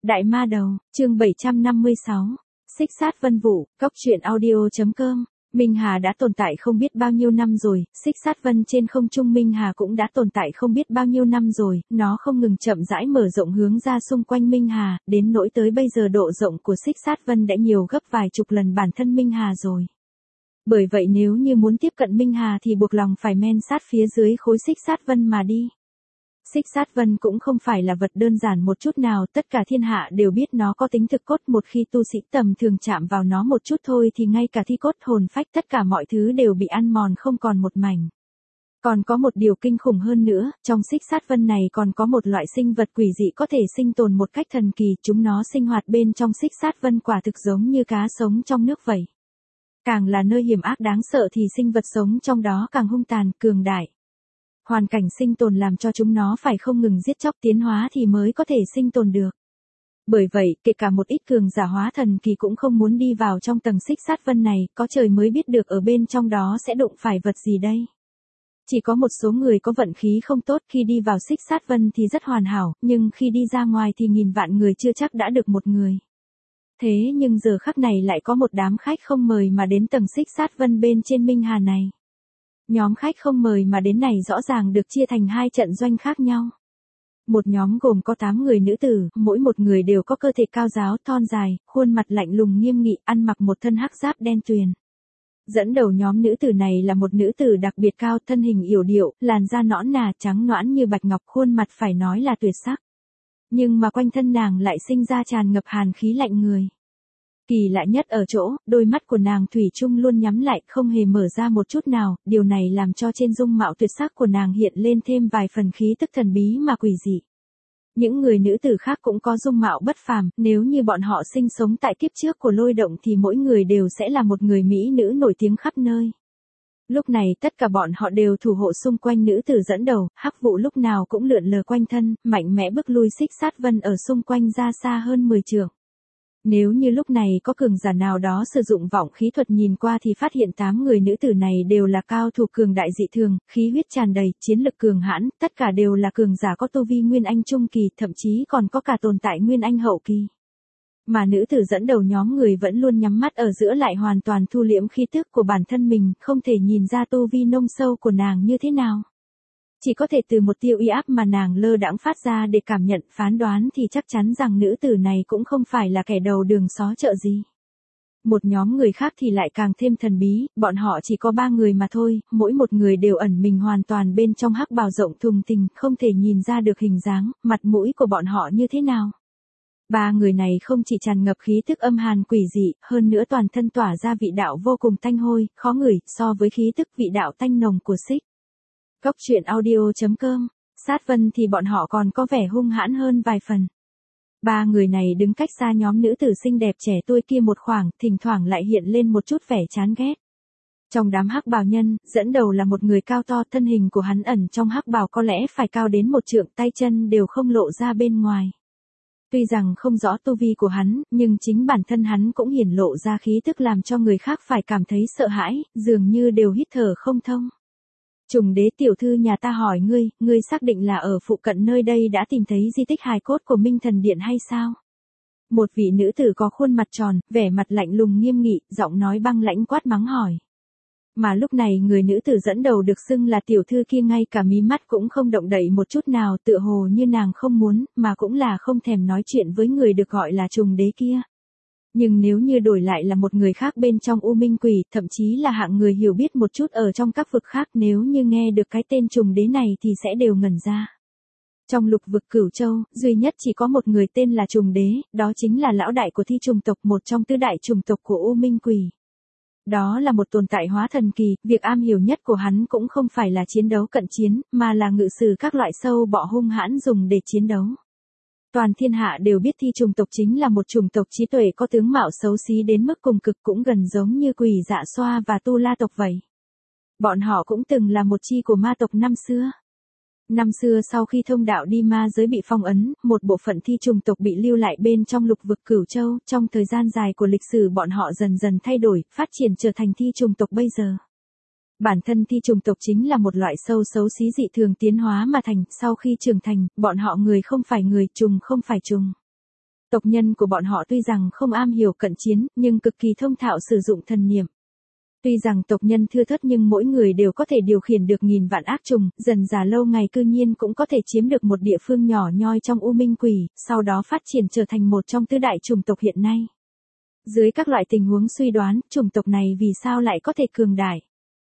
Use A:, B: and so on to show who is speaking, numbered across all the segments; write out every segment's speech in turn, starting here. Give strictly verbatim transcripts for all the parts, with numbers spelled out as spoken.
A: Đại ma đầu, chương bảy trăm năm mươi sáu. Xích sát vân vũ, cốc truyện audio.com. Minh Hà đã tồn tại không biết bao nhiêu năm rồi, xích sát vân trên không trung Minh Hà cũng đã tồn tại không biết bao nhiêu năm rồi, nó không ngừng chậm rãi mở rộng hướng ra xung quanh Minh Hà, đến nỗi tới bây giờ độ rộng của xích sát vân đã nhiều gấp vài chục lần bản thân Minh Hà rồi. Bởi vậy nếu như muốn tiếp cận Minh Hà thì buộc lòng phải men sát phía dưới khối xích sát vân mà đi. Xích sát vân cũng không phải là vật đơn giản một chút nào, tất cả thiên hạ đều biết nó có tính thực cốt, một khi tu sĩ tầm thường chạm vào nó một chút thôi thì ngay cả thi cốt hồn phách tất cả mọi thứ đều bị ăn mòn không còn một mảnh. Còn có một điều kinh khủng hơn nữa, trong xích sát vân này còn có một loại sinh vật quỷ dị có thể sinh tồn một cách thần kỳ, chúng nó sinh hoạt bên trong xích sát vân quả thực giống như cá sống trong nước vậy. Càng là nơi hiểm ác đáng sợ thì sinh vật sống trong đó càng hung tàn, cường đại. Hoàn cảnh sinh tồn làm cho chúng nó phải không ngừng giết chóc tiến hóa thì mới có thể sinh tồn được. Bởi vậy, kể cả một ít cường giả hóa thần kỳ cũng không muốn đi vào trong tầng xích sát vân này, có trời mới biết được ở bên trong đó sẽ đụng phải vật gì đây. Chỉ có một số người có vận khí không tốt, khi đi vào xích sát vân thì rất hoàn hảo, nhưng khi đi ra ngoài thì nghìn vạn người chưa chắc đã được một người. Thế nhưng giờ khắc này lại có một đám khách không mời mà đến tầng xích sát vân bên trên Minh Hà này. Nhóm khách không mời mà đến này rõ ràng được chia thành hai trận doanh khác nhau. Một nhóm gồm có tám người nữ tử, mỗi một người đều có cơ thể cao ráo, thon dài, khuôn mặt lạnh lùng nghiêm nghị, ăn mặc một thân hắc giáp đen tuyền. Dẫn đầu nhóm nữ tử này là một nữ tử đặc biệt cao, thân hình yểu điệu, làn da nõn nà, trắng nõn như bạch ngọc, khuôn mặt phải nói là tuyệt sắc. Nhưng mà quanh thân nàng lại sinh ra tràn ngập hàn khí lạnh người. Kỳ lạ nhất ở chỗ, đôi mắt của nàng thủy chung luôn nhắm lại, không hề mở ra một chút nào, điều này làm cho trên dung mạo tuyệt sắc của nàng hiện lên thêm vài phần khí tức thần bí mà quỷ dị. Những người nữ tử khác cũng có dung mạo bất phàm, nếu như bọn họ sinh sống tại kiếp trước của Lôi Động thì mỗi người đều sẽ là một người mỹ nữ nổi tiếng khắp nơi. Lúc này tất cả bọn họ đều thủ hộ xung quanh nữ tử dẫn đầu, hắc vụ lúc nào cũng lượn lờ quanh thân, mạnh mẽ bức lui xích sát vân ở xung quanh ra xa hơn mười trượng. Nếu như lúc này có cường giả nào đó sử dụng vọng khí thuật nhìn qua thì phát hiện tám người nữ tử này đều là cao thủ cường đại dị thường, khí huyết tràn đầy, chiến lực cường hãn, tất cả đều là cường giả có tu vi Nguyên Anh trung kỳ, thậm chí còn có cả tồn tại Nguyên Anh hậu kỳ. Mà nữ tử dẫn đầu nhóm người vẫn luôn nhắm mắt ở giữa lại hoàn toàn thu liễm khí tức của bản thân mình, không thể nhìn ra tu vi nông sâu của nàng như thế nào. Chỉ có thể từ một tia uy áp mà nàng lơ đãng phát ra để cảm nhận, phán đoán thì chắc chắn rằng nữ tử này cũng không phải là kẻ đầu đường xó chợ gì. Một nhóm người khác thì lại càng thêm thần bí, bọn họ chỉ có ba người mà thôi, mỗi một người đều ẩn mình hoàn toàn bên trong hắc bào rộng thùng thình, không thể nhìn ra được hình dáng, mặt mũi của bọn họ như thế nào. Ba người này không chỉ tràn ngập khí tức âm hàn quỷ dị, hơn nữa toàn thân tỏa ra vị đạo vô cùng tanh hôi, khó ngửi, so với khí tức vị đạo tanh nồng của xích. Cốc truyện audio.com, sát vân thì bọn họ còn có vẻ hung hãn hơn vài phần. Ba người này đứng cách xa nhóm nữ tử xinh đẹp trẻ tuổi kia một khoảng, thỉnh thoảng lại hiện lên một chút vẻ chán ghét. Trong đám hắc bào nhân, dẫn đầu là một người cao to, thân hình của hắn ẩn trong hắc bào có lẽ phải cao đến một trượng, tay chân đều không lộ ra bên ngoài. Tuy rằng không rõ tu vi của hắn, nhưng chính bản thân hắn cũng hiển lộ ra khí tức làm cho người khác phải cảm thấy sợ hãi, dường như đều hít thở không thông. Trùng đế tiểu thư nhà ta hỏi ngươi, ngươi xác định là ở phụ cận nơi đây đã tìm thấy di tích hài cốt của Minh Thần Điện hay sao? Một vị nữ tử có khuôn mặt tròn, vẻ mặt lạnh lùng nghiêm nghị, giọng nói băng lãnh quát mắng hỏi. Mà lúc này người nữ tử dẫn đầu được xưng là tiểu thư kia ngay cả mí mắt cũng không động đậy một chút nào, tựa hồ như nàng không muốn, mà cũng là không thèm nói chuyện với người được gọi là trùng đế kia. Nhưng nếu như đổi lại là một người khác bên trong U Minh Quỷ, thậm chí là hạng người hiểu biết một chút ở trong các vực khác, nếu như nghe được cái tên trùng đế này thì sẽ đều ngẩn ra. Trong lục vực Cửu Châu, duy nhất chỉ có một người tên là trùng đế, đó chính là lão đại của thi trùng tộc, một trong tứ đại trùng tộc của U Minh Quỷ. Đó là một tồn tại hóa thần kỳ, việc am hiểu nhất của hắn cũng không phải là chiến đấu cận chiến, mà là ngự sử các loại sâu bọ hung hãn dùng để chiến đấu. Toàn thiên hạ đều biết thi trùng tộc chính là một chủng tộc trí tuệ có tướng mạo xấu xí đến mức cùng cực, cũng gần giống như Quỷ Dạ Xoa và Tu La tộc vậy. Bọn họ cũng từng là một chi của ma tộc năm xưa. Năm xưa sau khi thông đạo đi ma giới bị phong ấn, một bộ phận thi trùng tộc bị lưu lại bên trong lục vực Cửu Châu, trong thời gian dài của lịch sử bọn họ dần dần thay đổi, phát triển trở thành thi trùng tộc bây giờ. Bản thân thi trùng tộc chính là một loại sâu xấu xí dị thường tiến hóa mà thành, sau khi trưởng thành, bọn họ người không phải người, trùng không phải trùng. Tộc nhân của bọn họ tuy rằng không am hiểu cận chiến, nhưng cực kỳ thông thạo sử dụng thần niệm. Tuy rằng tộc nhân thưa thớt nhưng mỗi người đều có thể điều khiển được nghìn vạn ác trùng, dần dà lâu ngày cư nhiên cũng có thể chiếm được một địa phương nhỏ nhoi trong U Minh Quỷ, sau đó phát triển trở thành một trong tứ đại chủng tộc hiện nay. Dưới các loại tình huống suy đoán, chủng tộc này vì sao lại có thể cường đại?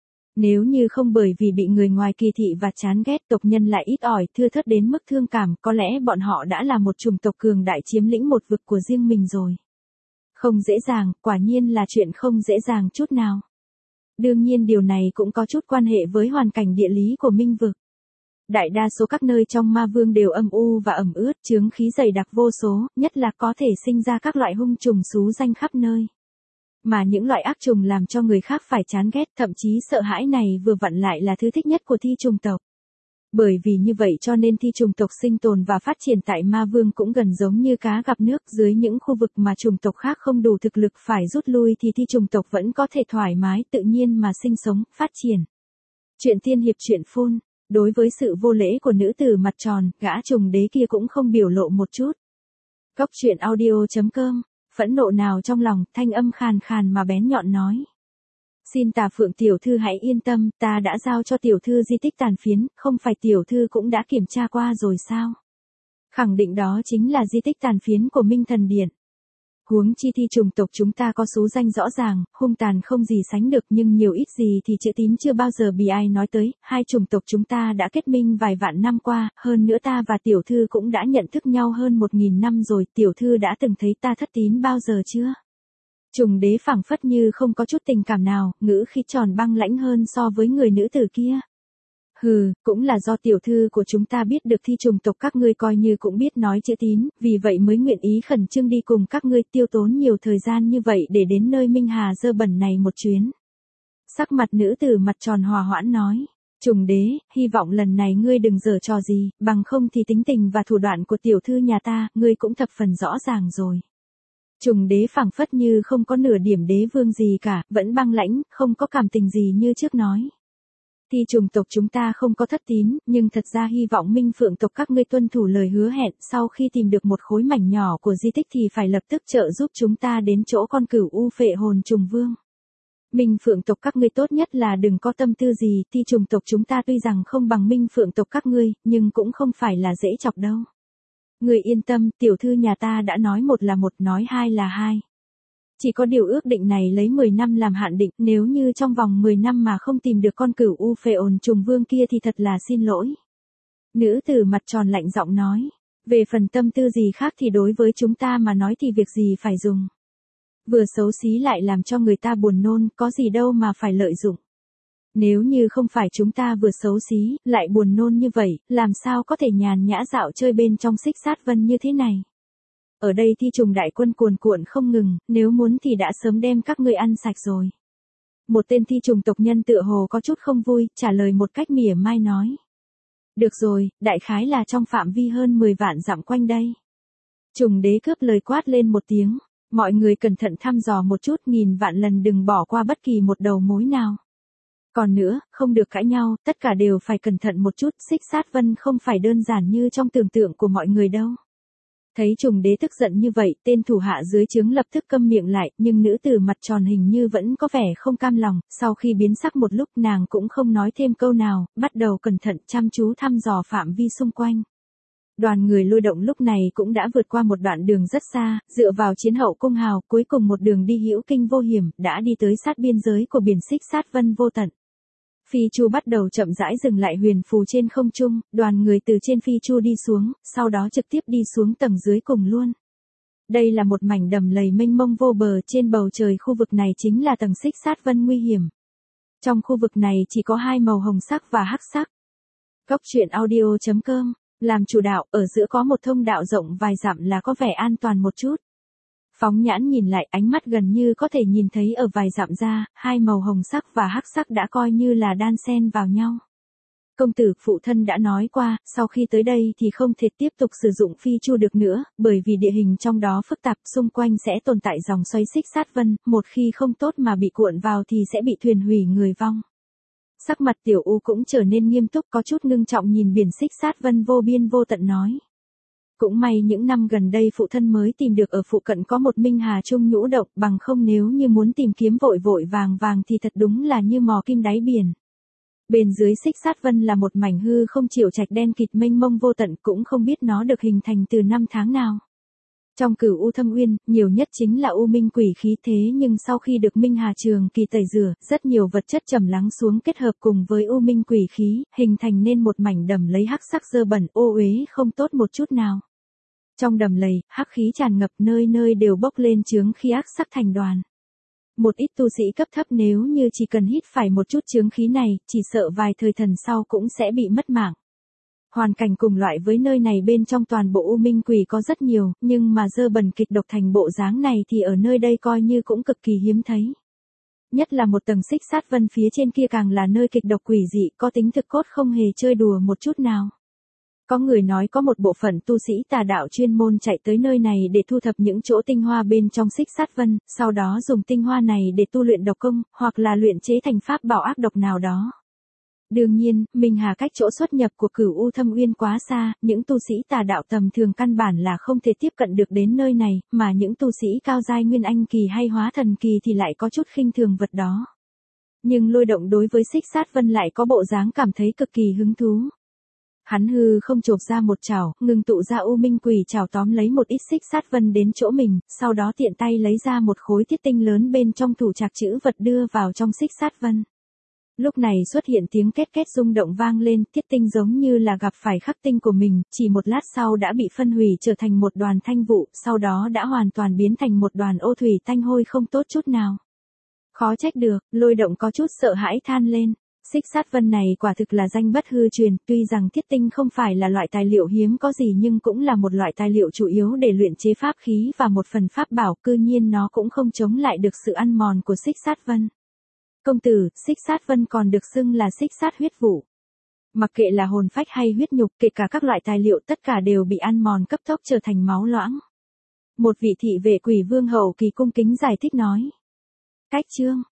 A: Nếu như không bởi vì bị người ngoài kỳ thị và chán ghét, tộc nhân lại ít ỏi, thưa thớt đến mức thương cảm, có lẽ bọn họ đã là một chủng tộc cường đại chiếm lĩnh một vực của riêng mình rồi. Không dễ dàng, quả nhiên là chuyện không dễ dàng chút nào. Đương nhiên điều này cũng có chút quan hệ với hoàn cảnh địa lý của Minh vực. Đại đa số các nơi trong ma vương đều âm u và ẩm ướt, chướng khí dày đặc vô số, nhất là có thể sinh ra các loại hung trùng xú danh khắp nơi. Mà những loại ác trùng làm cho người khác phải chán ghét, thậm chí sợ hãi này vừa vặn lại là thứ thích nhất của thi trùng tộc. Bởi vì như vậy cho nên thi trùng tộc sinh tồn và phát triển tại ma vương cũng gần giống như cá gặp nước, dưới những khu vực mà trùng tộc khác không đủ thực lực phải rút lui thì thi trùng tộc vẫn có thể thoải mái tự nhiên mà sinh sống, phát triển. Chuyện tiên hiệp chuyện phun, đối với sự vô lễ của nữ tử mặt tròn, gã trùng đế kia cũng không biểu lộ một chút. Cốc truyện audio chấm com, phẫn nộ nào trong lòng, thanh âm khàn khàn mà bén nhọn nói. Xin Tà Phượng tiểu thư hãy yên tâm, ta đã giao cho tiểu thư di tích tàn phiến, không phải tiểu thư cũng đã kiểm tra qua rồi sao? Khẳng định đó chính là di tích tàn phiến của Minh Thần Điện. Huống chi thi trùng tộc chúng ta có số danh rõ ràng, hung tàn không gì sánh được nhưng nhiều ít gì thì chữ tín chưa bao giờ bị ai nói tới, hai chủng tộc chúng ta đã kết minh vài vạn năm qua, hơn nữa ta và tiểu thư cũng đã nhận thức nhau hơn một nghìn năm rồi, tiểu thư đã từng thấy ta thất tín bao giờ chưa? Trùng đế phảng phất như không có chút tình cảm nào, ngữ khí tròn băng lãnh hơn so với người nữ tử kia. Hừ, cũng là do tiểu thư của chúng ta biết được thi trùng tộc các ngươi coi như cũng biết nói chữ tín, vì vậy mới nguyện ý khẩn trương đi cùng các ngươi tiêu tốn nhiều thời gian như vậy để đến nơi Minh Hà dơ bẩn này một chuyến. Sắc mặt nữ tử mặt tròn hòa hoãn nói, trùng đế, hy vọng lần này ngươi đừng giở trò gì, bằng không thì tính tình và thủ đoạn của tiểu thư nhà ta, ngươi cũng thập phần rõ ràng rồi. Trùng đế phảng phất như không có nửa điểm đế vương gì cả, vẫn băng lãnh, không có cảm tình gì như trước nói. Thi trùng tộc chúng ta không có thất tín, nhưng thật ra hy vọng Minh Phượng tộc các ngươi tuân thủ lời hứa hẹn, sau khi tìm được một khối mảnh nhỏ của di tích thì phải lập tức trợ giúp chúng ta đến chỗ con cửu u phệ hồn trùng vương. Minh Phượng tộc các ngươi tốt nhất là đừng có tâm tư gì, thi trùng tộc chúng ta tuy rằng không bằng Minh Phượng tộc các ngươi, nhưng cũng không phải là dễ chọc đâu. Ngươi yên tâm, tiểu thư nhà ta đã nói một là một, nói hai là hai. Chỉ có điều ước định này lấy mười năm làm hạn định, nếu như trong vòng mười năm mà không tìm được con cửu u phệ ồn trùng vương kia thì thật là xin lỗi. Nữ tử mặt tròn lạnh giọng nói, về phần tâm tư gì khác thì đối với chúng ta mà nói thì việc gì phải dùng. Vừa xấu xí lại làm cho người ta buồn nôn, có gì đâu mà phải lợi dụng. Nếu như không phải chúng ta vừa xấu xí, lại buồn nôn như vậy, làm sao có thể nhàn nhã dạo chơi bên trong xích sát vân như thế này. Ở đây thi trùng đại quân cuồn cuộn không ngừng, nếu muốn thì đã sớm đem các ngươi ăn sạch rồi. Một tên thi trùng tộc nhân tựa hồ có chút không vui, trả lời một cách mỉa mai nói. Được rồi, đại khái là trong phạm vi hơn mười vạn dặm quanh đây. Trùng đế cướp lời quát lên một tiếng, mọi người cẩn thận thăm dò một chút, nghìn vạn lần đừng bỏ qua bất kỳ một đầu mối nào. Còn nữa, không được cãi nhau, tất cả đều phải cẩn thận một chút, xích sát vân không phải đơn giản như trong tưởng tượng của mọi người đâu. Thấy trùng đế tức giận như vậy, tên thủ hạ dưới trướng lập tức câm miệng lại, nhưng nữ tử mặt tròn hình như vẫn có vẻ không cam lòng, sau khi biến sắc một lúc nàng cũng không nói thêm câu nào, bắt đầu cẩn thận chăm chú thăm dò phạm vi xung quanh. Đoàn người lôi động lúc này cũng đã vượt qua một đoạn đường rất xa, dựa vào chiến hậu cung hào, cuối cùng một đường đi hữu kinh vô hiểm, đã đi tới sát biên giới của biển xích sát vân vô tận. Phi chu bắt đầu chậm rãi dừng lại huyền phù trên không trung, đoàn người từ trên phi chu đi xuống, sau đó trực tiếp đi xuống tầng dưới cùng luôn. Đây là một mảnh đầm lầy mênh mông vô bờ, trên bầu trời khu vực này chính là tầng xích sát vân nguy hiểm. Trong khu vực này chỉ có hai màu hồng sắc và hắc sắc. Cốc truyện audio chấm com, làm chủ đạo, ở giữa có một thông đạo rộng vài dặm là có vẻ an toàn một chút. Phóng nhãn nhìn lại, ánh mắt gần như có thể nhìn thấy ở vài dặm ra, hai màu hồng sắc và hắc sắc đã coi như là đan xen vào nhau. Công tử phụ thân đã nói qua, sau khi tới đây thì không thể tiếp tục sử dụng phi chu được nữa, bởi vì địa hình trong đó phức tạp, xung quanh sẽ tồn tại dòng xoáy xích sát vân, một khi không tốt mà bị cuộn vào thì sẽ bị thuyền hủy người vong. Sắc mặt tiểu u cũng trở nên nghiêm túc, có chút ngưng trọng nhìn biển xích sát vân vô biên vô tận nói. Cũng may những năm gần đây phụ thân mới tìm được ở phụ cận có một Minh Hà Trung nhũ động, bằng không nếu như muốn tìm kiếm vội vội vàng vàng thì thật đúng là như mò kim đáy biển. Bên dưới Xích Sát Vân là một mảnh hư không chịu trạch đen kịt mênh mông vô tận, cũng không biết nó được hình thành từ năm tháng nào. Trong Cửu U Thâm Uyên, nhiều nhất chính là u minh quỷ khí, thế nhưng sau khi được Minh Hà Trường Kỳ tẩy rửa, rất nhiều vật chất trầm lắng xuống kết hợp cùng với u minh quỷ khí, hình thành nên một mảnh đầm lầy hắc sắc dơ bẩn ô uế không tốt một chút nào. Trong đầm lầy, hắc khí tràn ngập, nơi nơi đều bốc lên chướng khí ác sắc thành đoàn. Một ít tu sĩ cấp thấp nếu như chỉ cần hít phải một chút chướng khí này, chỉ sợ vài thời thần sau cũng sẽ bị mất mạng. Hoàn cảnh cùng loại với nơi này bên trong toàn bộ u minh quỷ có rất nhiều, nhưng mà dơ bẩn kịch độc thành bộ dáng này thì ở nơi đây coi như cũng cực kỳ hiếm thấy. Nhất là một tầng Xích Sát Vân phía trên kia càng là nơi kịch độc quỷ dị, có tính thực cốt không hề chơi đùa một chút nào. Có người nói có một bộ phận tu sĩ tà đạo chuyên môn chạy tới nơi này để thu thập những chỗ tinh hoa bên trong Xích Sát Vân, sau đó dùng tinh hoa này để tu luyện độc công, hoặc là luyện chế thành pháp bảo ác độc nào đó. Đương nhiên, Minh Hà cách chỗ xuất nhập của Cửu U Thâm Uyên quá xa, những tu sĩ tà đạo tầm thường căn bản là không thể tiếp cận được đến nơi này, mà những tu sĩ cao giai Nguyên Anh kỳ hay Hóa Thần kỳ thì lại có chút khinh thường vật đó. Nhưng Lôi Động đối với Xích Sát Vân lại có bộ dáng cảm thấy cực kỳ hứng thú. Hắn hư không chộp ra một chảo, ngừng tụ ra u minh quỷ chảo tóm lấy một ít Xích Sát Vân đến chỗ mình, sau đó tiện tay lấy ra một khối thiết tinh lớn bên trong thủ trạc chữ vật đưa vào trong Xích Sát Vân. Lúc này xuất hiện tiếng két két rung động vang lên, thiết tinh giống như là gặp phải khắc tinh của mình, chỉ một lát sau đã bị phân hủy trở thành một đoàn thanh vụ, sau đó đã hoàn toàn biến thành một đoàn ô thủy tanh hôi không tốt chút nào. Khó trách được, Lôi Động có chút sợ hãi than lên. Xích Sát Vân này quả thực là danh bất hư truyền, tuy rằng thiết tinh không phải là loại tài liệu hiếm có gì nhưng cũng là một loại tài liệu chủ yếu để luyện chế pháp khí và một phần pháp bảo, cư nhiên nó cũng không chống lại được sự ăn mòn của Xích Sát Vân. Công tử, Xích Sát Vân còn được xưng là Xích Sát huyết vụ. Mặc kệ là hồn phách hay huyết nhục, kể cả các loại tài liệu tất cả đều bị ăn mòn cấp tốc trở thành máu loãng. Một vị thị vệ Quỷ Vương hậu kỳ cung kính giải thích nói. Cách chương